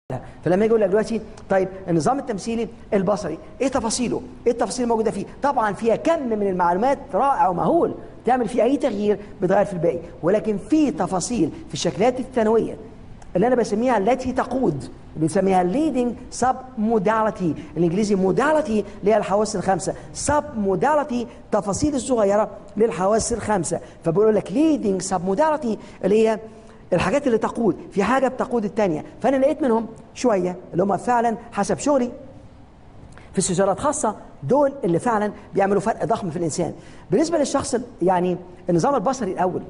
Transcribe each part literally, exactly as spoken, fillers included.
فلما يجي يقول لك دلوقتي طيب النظام التمثيلي البصري ايه تفاصيله؟ ايه التفاصيل الموجوده فيه؟ طبعا فيها كم من المعلومات رائع ومهول، تعمل فيه اي تغيير بتغير في الباقي، ولكن في تفاصيل في الشكليات الثانويه اللي انا بسميها التي تقود، بنسميها leading sub modality، الانجليزي modality اللي هي الحواس الخمسه، sub modality تفاصيل الصغيره للحواس الخمسه، فبقول لك leading sub modality اللي هي الحاجات اللي تقود، في حاجه بتقود الثانيه، فانا لقيت منهم شويه اللي هم فعلا حسب شغلي في استشارات خاصه، دول اللي فعلا بيعملوا فرق ضخم في الانسان. بالنسبه للشخص يعني النظام البصري الاول،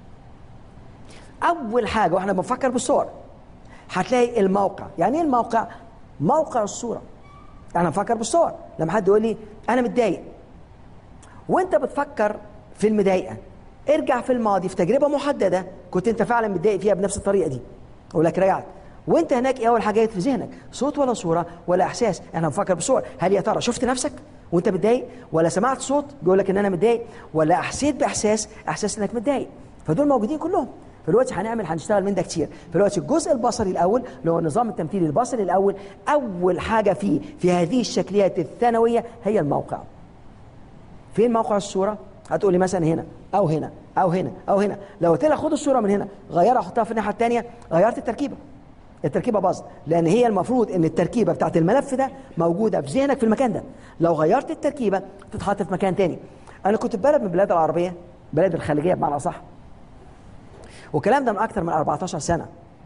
اول حاجه واحنا بنفكر بالصور هتلاقي الموقع. يعني ايه الموقع؟ موقع الصوره. انا بفكر بالصور. لما حد يقول لي انا متضايق وانت بتفكر في المضايقه، ارجع في الماضي في تجربه محدده كنت انت فعلا متضايق فيها بنفس الطريقه دي، اقول لك رجعت وانت هناك ايه اول حاجه جت في ذهنك؟ صوت ولا صوره ولا احساس؟ احنا بنفكر بالصور. هل يا ترى شفت نفسك وانت متضايق، ولا سمعت صوت بيقول لك ان انا متضايق، ولا حسيت باحساس احساس انك متضايق؟ فدول موجودين كلهم. فدلوقتي هنعمل هنشتغل من ده كتير. فدلوقتي الجزء البصري الاول اللي هو النظام التمثيلي البصري الاول، اول حاجه فيه في هذه الشكليات الثانويه هي الموقع. فين موقع الصوره؟ هتقول لي مثلا هنا او هنا او هنا او هنا. لو قلت لك خد الصوره من هنا غيرها حطها في الناحيه الثانيه، غيرت التركيبه. التركيبه باظت، لان هي المفروض ان التركيبه بتاعت الملف ده موجوده في ذهنك في المكان ده. لو غيرت التركيبه تتحط في مكان ثاني. انا كنت في بلد من البلاد العربيه، بلد الخليجيه بمعنى اصح، والكلام ده من اكثر من أربعتاشر سنه.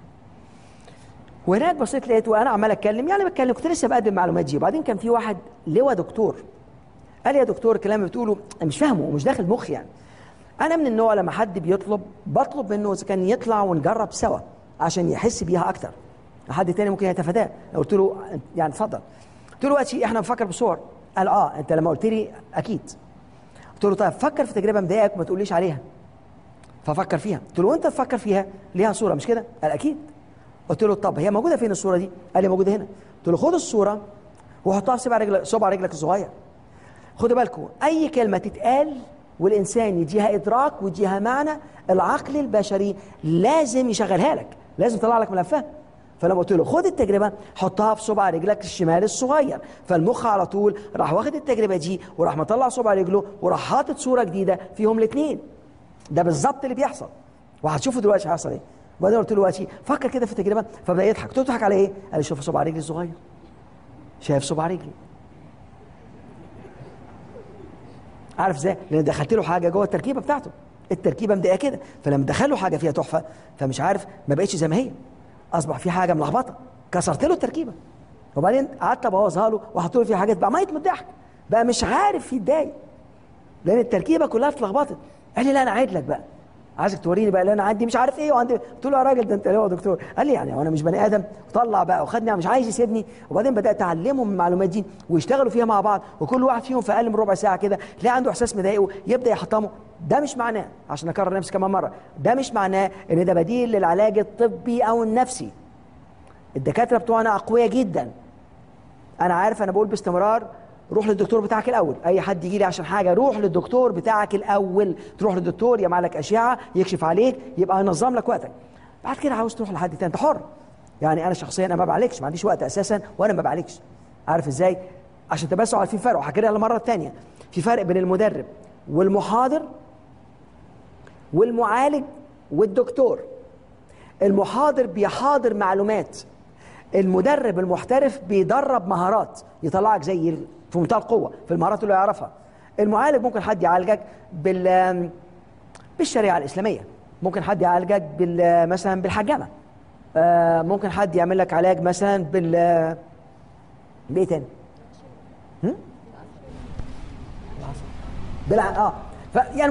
وهناك بصيت لقيت وانا عمال اتكلم، يعني بتكلم كنت لسه بقدم المعلومات دي، وبعدين كان في واحد لواء دكتور قال لي يا دكتور الكلام اللي بتقوله مش فاهمه ومش داخل مخي. يعني انا من النوع لما حد بيطلب بطلب منه اذا كان يطلع ونجرب سوا عشان يحس بيها اكتر. حد تاني ممكن يتفاداه. لو قلت له يعني اتفضل، قلت له دلوقتي احنا بنفكر بصور، قال اه انت لما قلت لي اكيد. قلت له طيب فكر في تجربه مضايقك وما تقوليش عليها. ففكر فيها. قلت له وانت تفكر فيها ليها صوره مش كده؟ قال اكيد. قلت له طب هي موجوده فين الصوره دي؟ قال لي موجوده هنا. قلت له خد الصوره وحطها في صبع رجلك، صبع رجلك الصغير. خدوا بالكم اي كلمه تتقال والانسان يديها ادراك ويديها معنى، العقل البشري لازم يشغلها لك، لازم يطلع لك ملفها. فلما قلت له خد التجربه حطها في صبع رجلك الشمال الصغير، فالمخ على طول راح واخد التجربه دي وراح مطلع صبع رجله وراح حاطط صوره جديده فيهم الاثنين. ده بالظبط اللي بيحصل، وهتشوفوا دلوقتي هيحصل ايه. وبعدين قلت له دلوقتي فكر كده في التجربه، فبدا يضحك. قلت له تضحك على ايه؟ قال لي شوف صبع رجلي الصغير. شايف صبع رجلي؟ عارف ازاي؟ لان دخلت له حاجه جوه التركيبه بتاعته، التركيبه مضايقه كده، فلما دخله حاجه فيها تحفه فمش عارف، ما بقتش زي ما هي، اصبح في حاجه ملخبطه، كسرت له التركيبه. وبعدين قعدت ابوظها له وحطيت له فيها حاجات بقى ميت من الضحك، بقى مش عارف يتضايق لان التركيبه كلها اتلخبطت. قال لي لا انا عايد لك بقى، عايزك توريني بقى اللي انا عندي مش عارف ايه وعندي. قلت له يا راجل ده انت ليه يا دكتور؟ قال لي يعني وانا مش بني ادم؟ طلع بقى وخدني مش عايز يسيبني. وبعدين بدات اعلمهم من المعلومات دي ويشتغلوا فيها مع بعض، وكل واحد فيهم في اقل من ربع ساعه كده تلاقي عنده احساس مضايقه يبدا يحطمه. ده مش معناه، عشان اكرر نفسي كمان مره، ده مش معناه ان ده بديل للعلاج الطبي او النفسي. الدكاتره بتوعنا اقوياء جدا. انا عارف انا بقول باستمرار روح للدكتور بتاعك الاول. اي حد يجي لي عشان حاجه روح للدكتور بتاعك الاول. تروح للدكتور يعمل لك اشعه يكشف عليك يبقى ينظم لك وقتك. بعد كده عاوز تروح لحد تاني انت حر. يعني انا شخصيا انا ما بعالجش، ما عنديش وقت اساسا وانا ما بعالجش. عارف ازاي؟ عشان تبقى عارفين فرق، وهحكي لك المره الثانيه في فرق بين المدرب والمحاضر والمعالج والدكتور. المحاضر بيحاضر معلومات، المدرب المحترف بيدرب مهارات يطلعك زي في منتهى القوه في المهارات اللي يعرفها. المعالج ممكن حد يعالجك بال بالشريعه الاسلاميه، ممكن حد يعالجك بال مثلا بالحجامه، آه ممكن حد يعمل لك علاج مثلا بال بايه تاني؟ هم؟ بالع... اه ف يعني